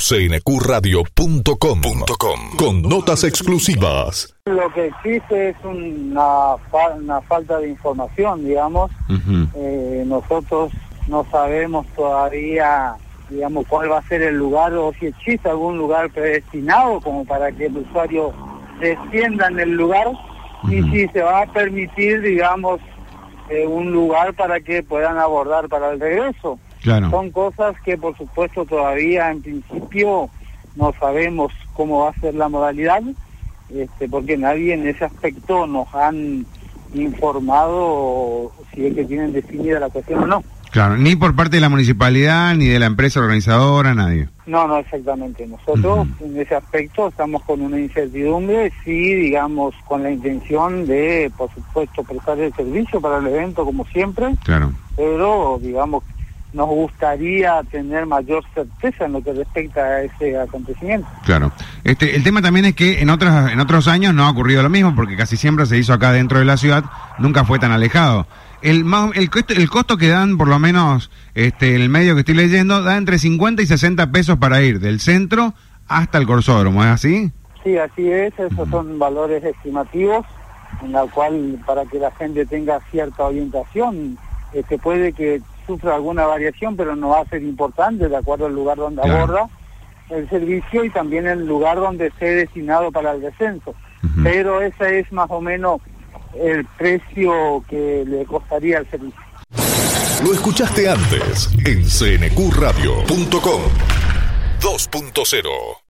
cnqradio.com con notas exclusivas. Lo que existe es una falta de información, digamos. Nosotros no sabemos todavía, digamos, cuál va a ser el lugar o si existe algún lugar predestinado como para que el usuario descienda en el lugar y si se va a permitir, digamos, un lugar para que puedan abordar para el regreso. Claro. Son cosas que, por supuesto, todavía en principio no sabemos cómo va a ser la modalidad, porque nadie en ese aspecto nos han informado si es que tienen definida la cuestión o no. Claro, ni por parte de la municipalidad, ni de la empresa organizadora, nadie. No, exactamente. Nosotros en ese aspecto estamos con una incertidumbre, sí, digamos, con la intención de, por supuesto, prestar el servicio para el evento como siempre. Claro. Pero, digamos, nos gustaría tener mayor certeza en lo que respecta a ese acontecimiento. Claro. El tema también es que en otros años no ha ocurrido lo mismo, porque casi siempre se hizo acá dentro de la ciudad, nunca fue tan alejado. El costo que dan, por lo menos el medio que estoy leyendo, da entre 50 y 60 pesos para ir del centro hasta el Corsódromo, ¿es así? Sí, así es, esos son valores estimativos, en la cual para que la gente tenga cierta orientación, puede que sufra alguna variación, pero no va a ser importante de acuerdo al lugar donde aborda el servicio y también el lugar donde esté destinado para el descenso. Pero ese es más o menos el precio que le costaría el servicio. Lo escuchaste antes en cnqradio.com 2.0.